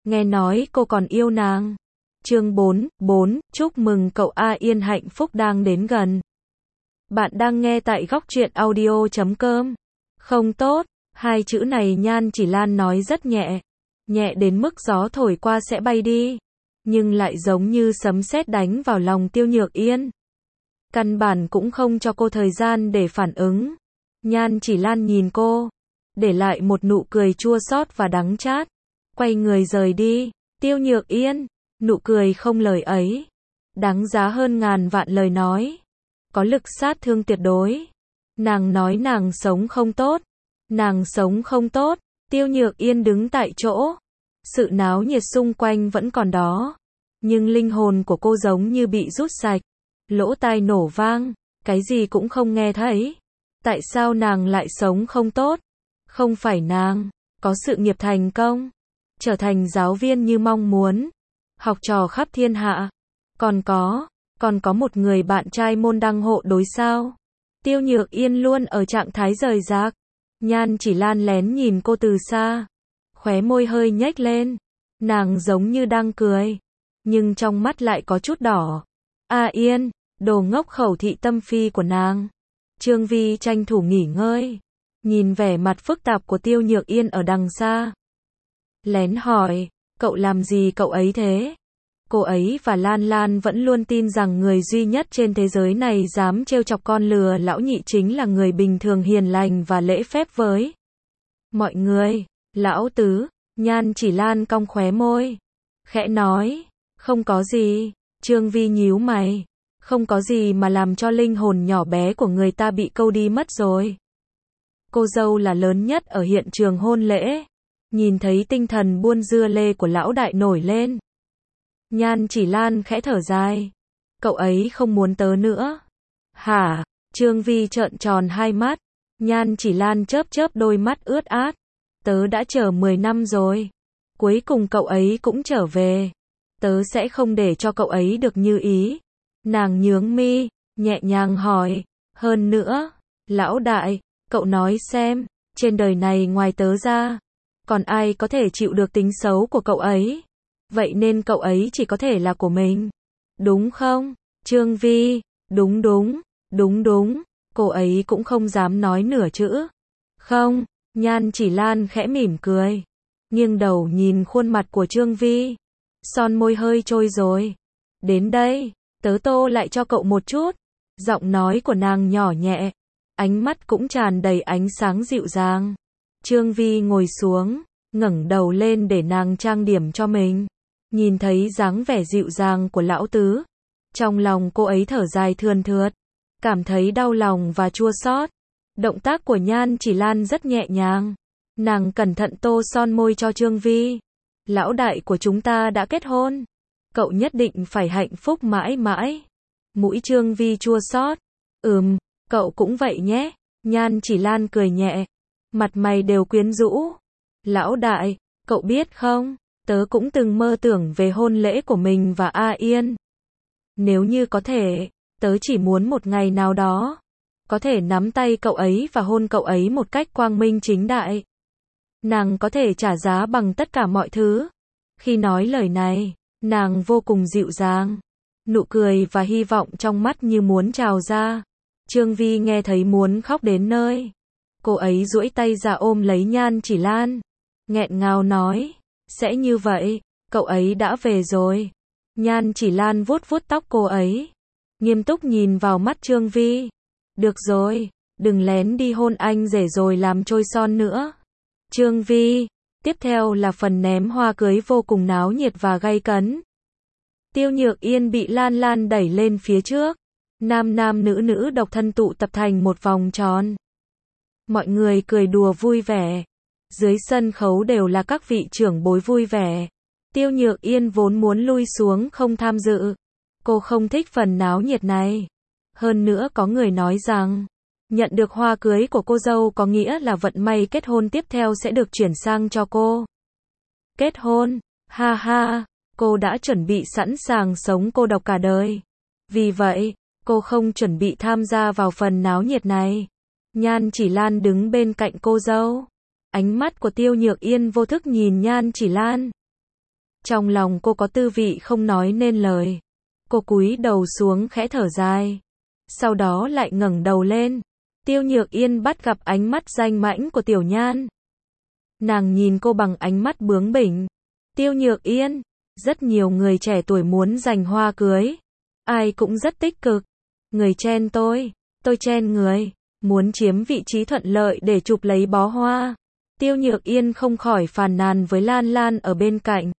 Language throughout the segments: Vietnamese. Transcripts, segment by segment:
nghe nói cô còn yêu nàng. Chương 4, chúc mừng cậu A Yên hạnh phúc đang đến gần. Bạn đang nghe tại góc truyện audio.com. Không tốt, hai chữ này Nhan Chỉ Lan nói rất nhẹ. Nhẹ đến mức gió thổi qua sẽ bay đi. Nhưng lại giống như sấm sét đánh vào lòng Tiêu Nhược Yên. Căn bản cũng không cho cô thời gian để phản ứng. Nhan Chỉ Lan nhìn cô, để lại một nụ cười chua xót và đắng chát. Quay người rời đi. Tiêu Nhược Yên, nụ cười không lời ấy, đáng giá hơn ngàn vạn lời nói. Có lực sát thương tuyệt đối. Nàng nói nàng sống không tốt. Nàng sống không tốt. Tiêu Nhược Yên đứng tại chỗ. Sự náo nhiệt xung quanh vẫn còn đó. Nhưng linh hồn của cô giống như bị rút sạch. Lỗ tai nổ vang. Cái gì cũng không nghe thấy. Tại sao nàng lại sống không tốt? Không phải nàng có sự nghiệp thành công, trở thành giáo viên như mong muốn, học trò khắp thiên hạ. Còn có một người bạn trai môn đăng hộ đối sao? Tiêu Nhược Yên luôn ở trạng thái rời rạc. Nhan Chỉ Lan lén nhìn cô từ xa. Khóe môi hơi nhếch lên. Nàng giống như đang cười. Nhưng trong mắt lại có chút đỏ. A Yên, đồ ngốc khẩu thị tâm phi của nàng. Trương Vi tranh thủ nghỉ ngơi. Nhìn vẻ mặt phức tạp của Tiêu Nhược Yên ở đằng xa. Lén hỏi, cậu làm gì cậu ấy thế? Cô ấy và Lan Lan vẫn luôn tin rằng người duy nhất trên thế giới này dám trêu chọc con lừa lão nhị chính là người bình thường hiền lành và lễ phép với mọi người. Lão tứ, Nhan Chỉ Lan cong khóe môi, khẽ nói, không có gì. Trương Vi nhíu mày, không có gì mà làm cho linh hồn nhỏ bé của người ta bị câu đi mất rồi. Cô dâu là lớn nhất ở hiện trường hôn lễ. Nhìn thấy tinh thần buôn dưa lê của lão đại nổi lên. Nhan Chỉ Lan khẽ thở dài. Cậu ấy không muốn tớ nữa. Hả? Trương Vi trợn tròn hai mắt. Nhan Chỉ Lan chớp chớp đôi mắt ướt át. Tớ đã chờ 10 năm rồi. Cuối cùng cậu ấy cũng trở về. Tớ sẽ không để cho cậu ấy được như ý. Nàng nhướng mi, nhẹ nhàng hỏi. Hơn nữa, lão đại, cậu nói xem, trên đời này ngoài tớ ra, còn ai có thể chịu được tính xấu của cậu ấy? Vậy nên cậu ấy chỉ có thể là của mình. Đúng không? Trương Vi, đúng. Cô ấy cũng không dám nói nửa chữ. Không, Nhan Chỉ Lan khẽ mỉm cười. Nghiêng đầu nhìn khuôn mặt của Trương Vi. Son môi hơi trôi rồi. Đến đây, tớ tô lại cho cậu một chút. Giọng nói của nàng nhỏ nhẹ. Ánh mắt cũng tràn đầy ánh sáng dịu dàng. Trương Vi ngồi xuống, ngẩng đầu lên để nàng trang điểm cho mình. Nhìn thấy dáng vẻ dịu dàng của lão tứ. Trong lòng cô ấy thở dài thườn thượt. Cảm thấy đau lòng và chua xót. Động tác của Nhan Chỉ Lan rất nhẹ nhàng. Nàng cẩn thận tô son môi cho Trương Vi. Lão đại của chúng ta đã kết hôn. Cậu nhất định phải hạnh phúc mãi mãi. Mũi Trương Vi chua xót. Cậu cũng vậy nhé. Nhan Chỉ Lan cười nhẹ. Mặt mày đều quyến rũ. Lão đại, cậu biết không, tớ cũng từng mơ tưởng về hôn lễ của mình và A Yên. Nếu như có thể, tớ chỉ muốn một ngày nào đó có thể nắm tay cậu ấy và hôn cậu ấy một cách quang minh chính đại. Nàng có thể trả giá bằng tất cả mọi thứ. Khi nói lời này, nàng vô cùng dịu dàng. Nụ cười và hy vọng trong mắt như muốn trào ra. Trương Vi nghe thấy muốn khóc đến nơi. Cô ấy duỗi tay ra ôm lấy Nhan Chỉ Lan. Nghẹn ngào nói, sẽ như vậy, cậu ấy đã về rồi. Nhan Chỉ Lan vuốt vuốt tóc cô ấy. Nghiêm túc nhìn vào mắt Trương Vi. Được rồi, đừng lén đi hôn anh rể rồi làm trôi son nữa. Trương Vi, tiếp theo là phần ném hoa cưới vô cùng náo nhiệt và gay cấn. Tiêu Nhược Yên bị Lan Lan đẩy lên phía trước. Nam nam nữ nữ độc thân tụ tập thành một vòng tròn. Mọi người cười đùa vui vẻ. Dưới sân khấu đều là các vị trưởng bối vui vẻ. Tiêu Nhược Yên vốn muốn lui xuống không tham dự. Cô không thích phần náo nhiệt này. Hơn nữa có người nói rằng, nhận được hoa cưới của cô dâu có nghĩa là vận may kết hôn tiếp theo sẽ được chuyển sang cho cô. Kết hôn? Ha ha, cô đã chuẩn bị sẵn sàng sống cô độc cả đời. Vì vậy, cô không chuẩn bị tham gia vào phần náo nhiệt này. Nhan Chỉ Lan đứng bên cạnh cô dâu. Ánh mắt của Tiêu Nhược Yên vô thức nhìn Nhan Chỉ Lan. Trong lòng cô có tư vị không nói nên lời. Cô cúi đầu xuống khẽ thở dài. Sau đó lại ngẩng đầu lên. Tiêu Nhược Yên bắt gặp ánh mắt danh mãnh của Tiểu Nhan. Nàng nhìn cô bằng ánh mắt bướng bỉnh. Tiêu Nhược Yên, rất nhiều người trẻ tuổi muốn giành hoa cưới. Ai cũng rất tích cực. Người chen tôi chen người. Muốn chiếm vị trí thuận lợi để chụp lấy bó hoa. Tiêu Nhược Yên không khỏi phàn nàn với Lan Lan ở bên cạnh.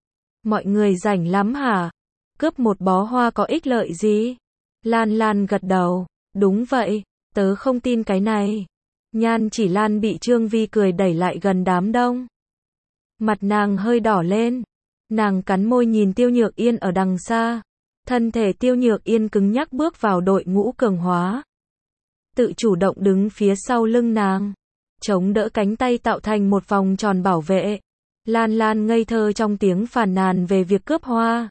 Mọi người rảnh lắm hả? Cướp một bó hoa có ích lợi gì? Lan Lan gật đầu. Đúng vậy, tớ không tin cái này. Nhan Chỉ Lan bị Trương Vi cười đẩy lại gần đám đông. Mặt nàng hơi đỏ lên. Nàng cắn môi nhìn Tiêu Nhược Yên ở đằng xa. Thân thể Tiêu Nhược Yên cứng nhắc bước vào đội ngũ cường hóa. Tự chủ động đứng phía sau lưng nàng. Chống đỡ cánh tay tạo thành một vòng tròn bảo vệ. Lan Lan ngây thơ trong tiếng phàn nàn về việc cướp hoa.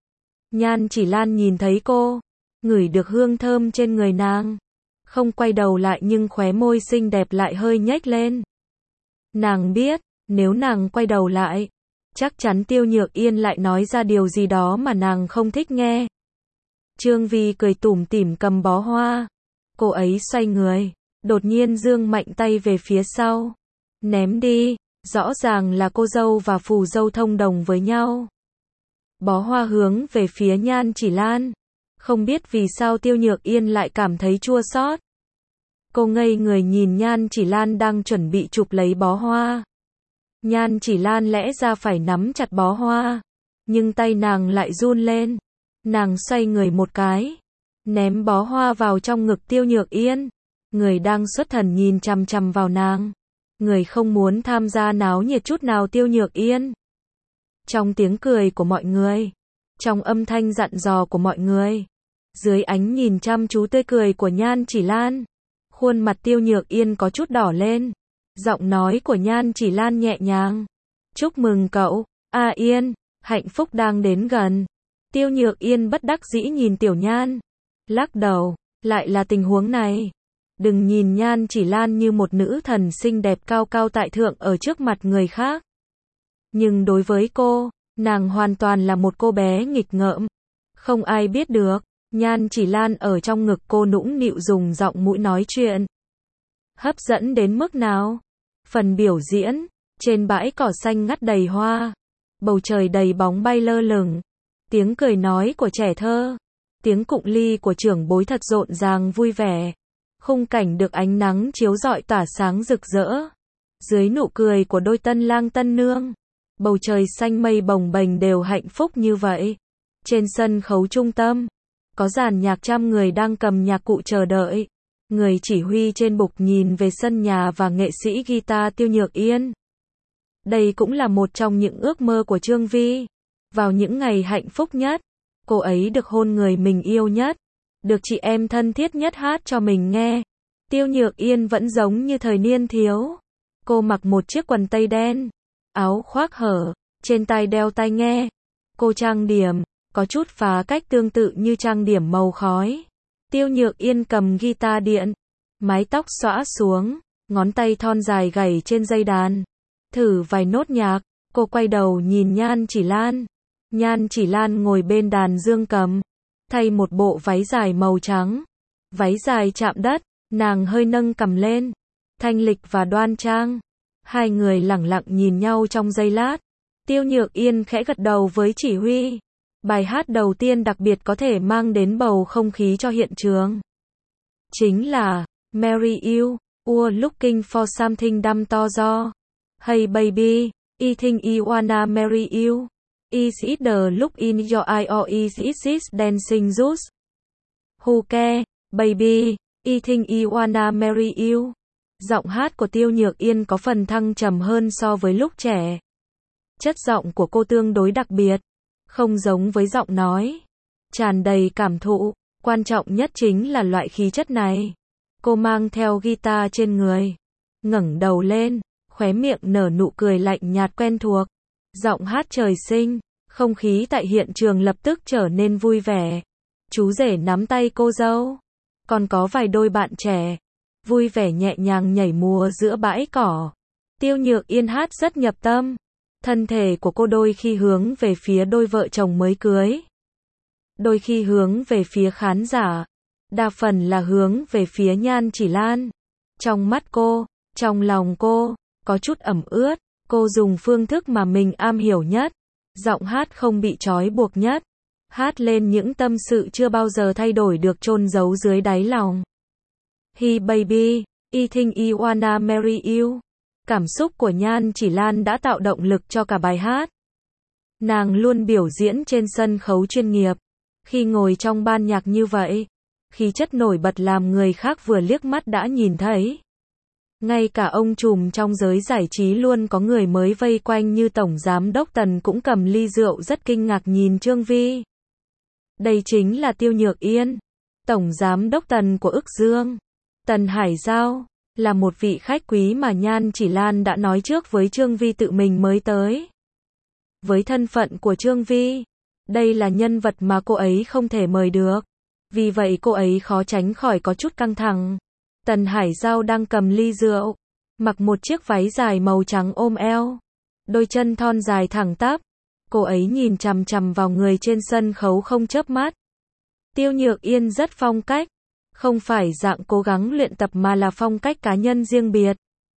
Nhan Chỉ Lan nhìn thấy cô, ngửi được hương thơm trên người nàng. Không quay đầu lại nhưng khóe môi xinh đẹp lại hơi nhếch lên. Nàng biết, nếu nàng quay đầu lại, chắc chắn Tiêu Nhược Yên lại nói ra điều gì đó mà nàng không thích nghe. Trương Vi cười tủm tỉm cầm bó hoa. Cô ấy xoay người, đột nhiên giương mạnh tay về phía sau. Ném đi, rõ ràng là cô dâu và phù dâu thông đồng với nhau. Bó hoa hướng về phía Nhan Chỉ Lan. Không biết vì sao Tiêu Nhược Yên lại cảm thấy chua xót. Cô ngây người nhìn Nhan Chỉ Lan đang chuẩn bị chụp lấy bó hoa. Nhan Chỉ Lan lẽ ra phải nắm chặt bó hoa, nhưng tay nàng lại run lên. Nàng xoay người một cái, ném bó hoa vào trong ngực Tiêu Nhược Yên. Người đang xuất thần nhìn chằm chằm vào nàng. Người không muốn tham gia náo nhiệt chút nào Tiêu Nhược Yên. Trong tiếng cười của mọi người, trong âm thanh dặn dò của mọi người, dưới ánh nhìn chăm chú tươi cười của Nhan Chỉ Lan, khuôn mặt Tiêu Nhược Yên có chút đỏ lên. Giọng nói của Nhan Chỉ Lan nhẹ nhàng. Chúc mừng cậu, A Yên, hạnh phúc đang đến gần. Tiêu Nhược Yên bất đắc dĩ nhìn Tiểu Nhan. Lắc đầu, lại là tình huống này. Đừng nhìn Nhan Chỉ Lan như một nữ thần xinh đẹp cao cao tại thượng ở trước mặt người khác. Nhưng đối với cô, nàng hoàn toàn là một cô bé nghịch ngợm. Không ai biết được, Nhan Chỉ Lan ở trong ngực cô nũng nịu dùng giọng mũi nói chuyện. Hấp dẫn đến mức nào? Phần biểu diễn, trên bãi cỏ xanh ngắt đầy hoa. Bầu trời đầy bóng bay lơ lửng. Tiếng cười nói của trẻ thơ. Tiếng cụng ly của trưởng bối thật rộn ràng vui vẻ. Khung cảnh được ánh nắng chiếu rọi tỏa sáng rực rỡ. Dưới nụ cười của đôi tân lang tân nương, bầu trời xanh mây bồng bềnh đều hạnh phúc như vậy. Trên sân khấu trung tâm, có dàn nhạc trăm người đang cầm nhạc cụ chờ đợi. Người chỉ huy trên bục nhìn về sân nhà và nghệ sĩ guitar Tiêu Nhược Yên. Đây cũng là một trong những ước mơ của Trương Vi. Vào những ngày hạnh phúc nhất, cô ấy được hôn người mình yêu nhất, được chị em thân thiết nhất hát cho mình nghe. Tiêu Nhược Yên vẫn giống như thời niên thiếu. Cô mặc một chiếc quần tây đen, áo khoác hở, trên tai đeo tai nghe. Cô trang điểm, có chút phá cách tương tự như trang điểm màu khói. Tiêu Nhược Yên cầm guitar điện, mái tóc xõa xuống, ngón tay thon dài gảy trên dây đàn. Thử vài nốt nhạc, cô quay đầu nhìn Nhan Chỉ Lan. Nhan Chỉ Lan ngồi bên đàn dương cầm, thay một bộ váy dài màu trắng. Váy dài chạm đất, nàng hơi nâng cằm lên, thanh lịch và đoan trang. Hai người lẳng lặng nhìn nhau trong giây lát. Tiêu Nhược Yên khẽ gật đầu với chỉ huy. Bài hát đầu tiên đặc biệt có thể mang đến bầu không khí cho hiện trường. Chính là Marry You, You're Looking for Something Dumb to do. Hey baby, I think I wanna marry you. Is it the look in your eye or is it this dancing juice? Who care, baby, I think I wanna marry you. Giọng hát của Tiêu Nhược Yên có phần thăng trầm hơn so với lúc trẻ. Chất giọng của cô tương đối đặc biệt, không giống với giọng nói tràn đầy cảm thụ. Quan trọng nhất chính là loại khí chất này. Cô mang theo guitar trên người, ngẩng đầu lên, khóe miệng nở nụ cười lạnh nhạt quen thuộc. Giọng hát trời sinh, không khí tại hiện trường lập tức trở nên vui vẻ. Chú rể nắm tay cô dâu, còn có vài đôi bạn trẻ, vui vẻ nhẹ nhàng nhảy múa giữa bãi cỏ. Tiêu Nhược Yên hát rất nhập tâm. Thân thể của cô đôi khi hướng về phía đôi vợ chồng mới cưới, đôi khi hướng về phía khán giả, đa phần là hướng về phía Nhan Chỉ Lan. Trong mắt cô, trong lòng cô, có chút ẩm ướt, cô dùng phương thức mà mình am hiểu nhất, giọng hát không bị trói buộc nhất, hát lên những tâm sự chưa bao giờ thay đổi được chôn giấu dưới đáy lòng. Hey baby, I think I wanna marry you. Cảm xúc của Nhan Chỉ Lan đã tạo động lực cho cả bài hát. Nàng luôn biểu diễn trên sân khấu chuyên nghiệp. Khi ngồi trong ban nhạc như vậy, khí chất nổi bật làm người khác vừa liếc mắt đã nhìn thấy. Ngay cả ông trùm trong giới giải trí luôn có người mới vây quanh như Tổng Giám đốc Tần cũng cầm ly rượu rất kinh ngạc nhìn Chương Vi. Đây chính là Tiêu Nhược Yên, Tổng Giám đốc Tần của Ức Dương. Tần Hải Giao là một vị khách quý mà Nhan Chỉ Lan đã nói trước với Chương Vi tự mình mới tới. Với thân phận của Chương Vi, đây là nhân vật mà cô ấy không thể mời được. Vì vậy cô ấy khó tránh khỏi có chút căng thẳng. Tần Hải Giao đang cầm ly rượu, mặc một chiếc váy dài màu trắng ôm eo, đôi chân thon dài thẳng tắp. Cô ấy nhìn chằm chằm vào người trên sân khấu không chớp mắt. Tiêu Nhược Yên rất phong cách, không phải dạng cố gắng luyện tập mà là phong cách cá nhân riêng biệt.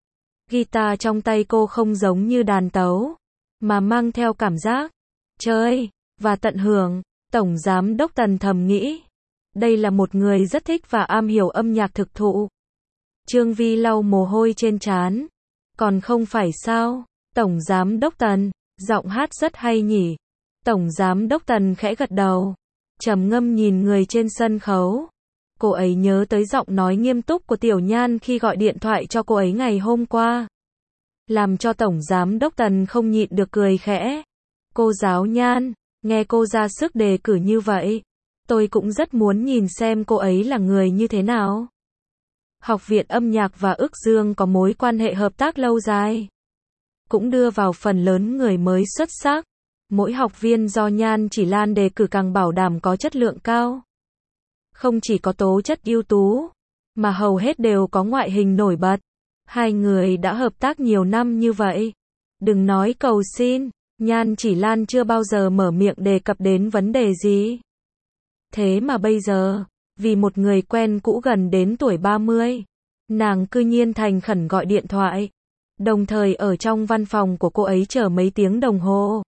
Guitar trong tay cô không giống như đàn tấu, mà mang theo cảm giác chơi và tận hưởng. Tổng Giám đốc Tần thầm nghĩ, đây là một người rất thích và am hiểu âm nhạc thực thụ. Chương Vi lau mồ hôi trên trán. Còn không phải sao, Tổng Giám đốc Tần, giọng hát rất hay nhỉ. Tổng Giám đốc Tần khẽ gật đầu, trầm ngâm nhìn người trên sân khấu. Cô ấy nhớ tới giọng nói nghiêm túc của Tiểu Nhan khi gọi điện thoại cho cô ấy ngày hôm qua. Làm cho Tổng Giám đốc Tần không nhịn được cười khẽ. Cô giáo Nhan, nghe cô ra sức đề cử như vậy, tôi cũng rất muốn nhìn xem cô ấy là người như thế nào. Học viện âm nhạc và Ức Dương có mối quan hệ hợp tác lâu dài, cũng đưa vào phần lớn người mới xuất sắc. Mỗi học viên do Nhan Chỉ Lan đề cử càng bảo đảm có chất lượng cao. Không chỉ có tố chất ưu tú, mà hầu hết đều có ngoại hình nổi bật. Hai người đã hợp tác nhiều năm như vậy. Đừng nói cầu xin, Nhan Chỉ Lan chưa bao giờ mở miệng đề cập đến vấn đề gì. Thế mà bây giờ, vì một người quen cũ gần đến tuổi 30, nàng cư nhiên thành khẩn gọi điện thoại, đồng thời ở trong văn phòng của cô ấy chờ mấy tiếng đồng hồ.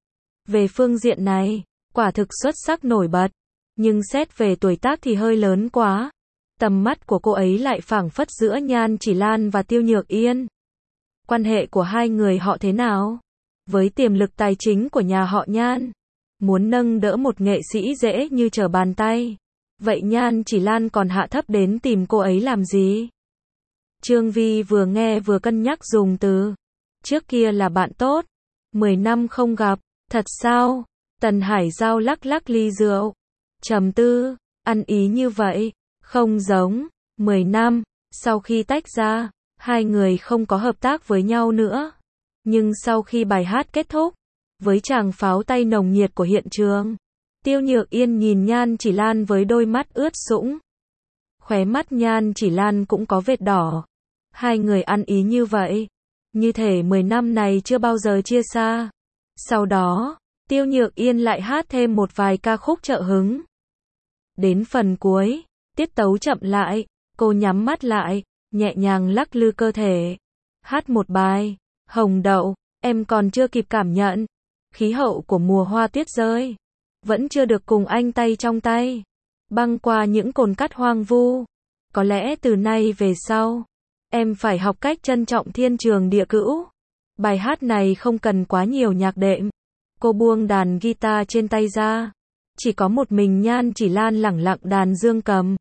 Về phương diện này, quả thực xuất sắc nổi bật, nhưng xét về tuổi tác thì hơi lớn quá. Tầm mắt của cô ấy lại phảng phất giữa Nhan Chỉ Lan và Tiêu Nhược Yên. Quan hệ của hai người họ thế nào? Với tiềm lực tài chính của nhà họ Nhan, muốn nâng đỡ một nghệ sĩ dễ như trở bàn tay. Vậy Nhan Chỉ Lan còn hạ thấp đến tìm cô ấy làm gì? Chương Vi vừa nghe vừa cân nhắc dùng từ. Trước kia là bạn tốt, 10 năm không gặp, thật sao? Tần Hải Giao lắc lắc ly rượu, trầm tư, ăn ý như vậy, không giống. 10 năm, sau khi tách ra, hai người không có hợp tác với nhau nữa. Nhưng sau khi bài hát kết thúc, với tràng pháo tay nồng nhiệt của hiện trường, Tiêu Nhược Yên nhìn Nhan Chỉ Lan với đôi mắt ướt sũng. Khóe mắt Nhan Chỉ Lan cũng có vệt đỏ. Hai người ăn ý như vậy, như thể 10 năm này chưa bao giờ chia xa. Sau đó, Tiêu Nhược Yên lại hát thêm một vài ca khúc trợ hứng. Đến phần cuối, tiết tấu chậm lại, cô nhắm mắt lại, nhẹ nhàng lắc lư cơ thể. Hát một bài, Hồng Đậu, em còn chưa kịp cảm nhận khí hậu của mùa hoa tuyết rơi. Vẫn chưa được cùng anh tay trong tay, băng qua những cồn cát hoang vu. Có lẽ từ nay về sau, em phải học cách trân trọng thiên trường địa cữu. Bài hát này không cần quá nhiều nhạc đệm. Cô buông đàn guitar trên tay ra. Chỉ có một mình Nhan Chỉ Lan lẳng lặng đàn dương cầm.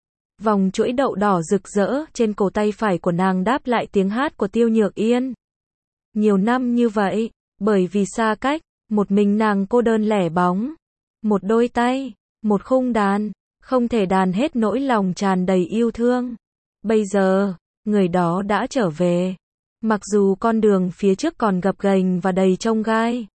Vòng chuỗi đậu đỏ rực rỡ trên cổ tay phải của nàng đáp lại tiếng hát của Tiêu Nhược Yên. Nhiều năm như vậy, bởi vì xa cách, một mình nàng cô đơn lẻ bóng. Một đôi tay, một khung đàn, không thể đàn hết nỗi lòng tràn đầy yêu thương. Bây giờ, người đó đã trở về. Mặc dù con đường phía trước còn gập ghềnh và đầy chông gai.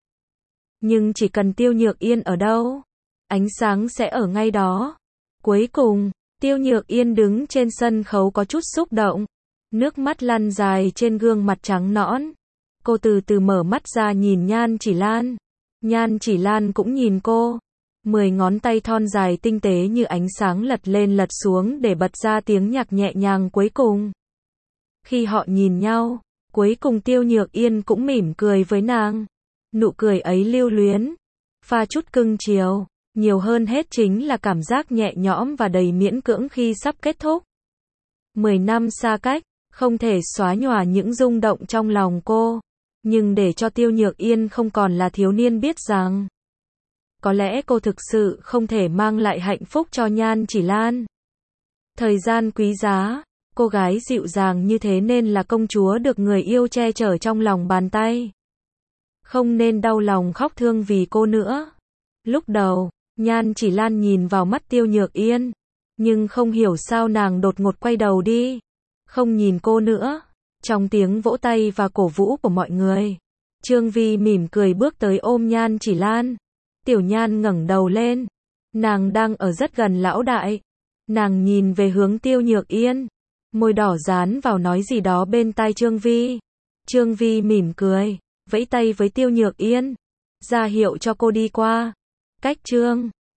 Nhưng chỉ cần Tiêu Nhược Yên ở đâu, ánh sáng sẽ ở ngay đó. Cuối cùng, Tiêu Nhược Yên đứng trên sân khấu có chút xúc động. Nước mắt lăn dài trên gương mặt trắng nõn. Cô từ từ mở mắt ra nhìn Nhan Chỉ Lan. Nhan Chỉ Lan cũng nhìn cô. 10 ngón tay thon dài tinh tế như ánh sáng lật lên lật xuống để bật ra tiếng nhạc nhẹ nhàng cuối cùng. Khi họ nhìn nhau, cuối cùng Tiêu Nhược Yên cũng mỉm cười với nàng. Nụ cười ấy lưu luyến, pha chút cưng chiều, nhiều hơn hết chính là cảm giác nhẹ nhõm và đầy miễn cưỡng khi sắp kết thúc. 10 năm xa cách, không thể xóa nhòa những rung động trong lòng cô, nhưng để cho Tiêu Nhược Yên không còn là thiếu niên biết rằng có lẽ cô thực sự không thể mang lại hạnh phúc cho Nhan Chỉ Lan. Thời gian quý giá, cô gái dịu dàng như thế nên là công chúa được người yêu che chở trong lòng bàn tay. Không nên đau lòng khóc thương vì cô nữa. Lúc đầu, Nhan Chỉ Lan nhìn vào mắt Tiêu Nhược Yên, nhưng không hiểu sao nàng đột ngột quay đầu đi, không nhìn cô nữa. Trong tiếng vỗ tay và cổ vũ của mọi người, Trương Vi mỉm cười bước tới ôm Nhan Chỉ Lan. Tiểu Nhan ngẩng đầu lên, nàng đang ở rất gần lão đại. Nàng nhìn về hướng Tiêu Nhược Yên, môi đỏ dán vào nói gì đó bên tai Trương Vi. Trương Vi mỉm cười, vẫy tay với Tiêu Nhược Yên, ra hiệu cho cô đi qua. Cách Trương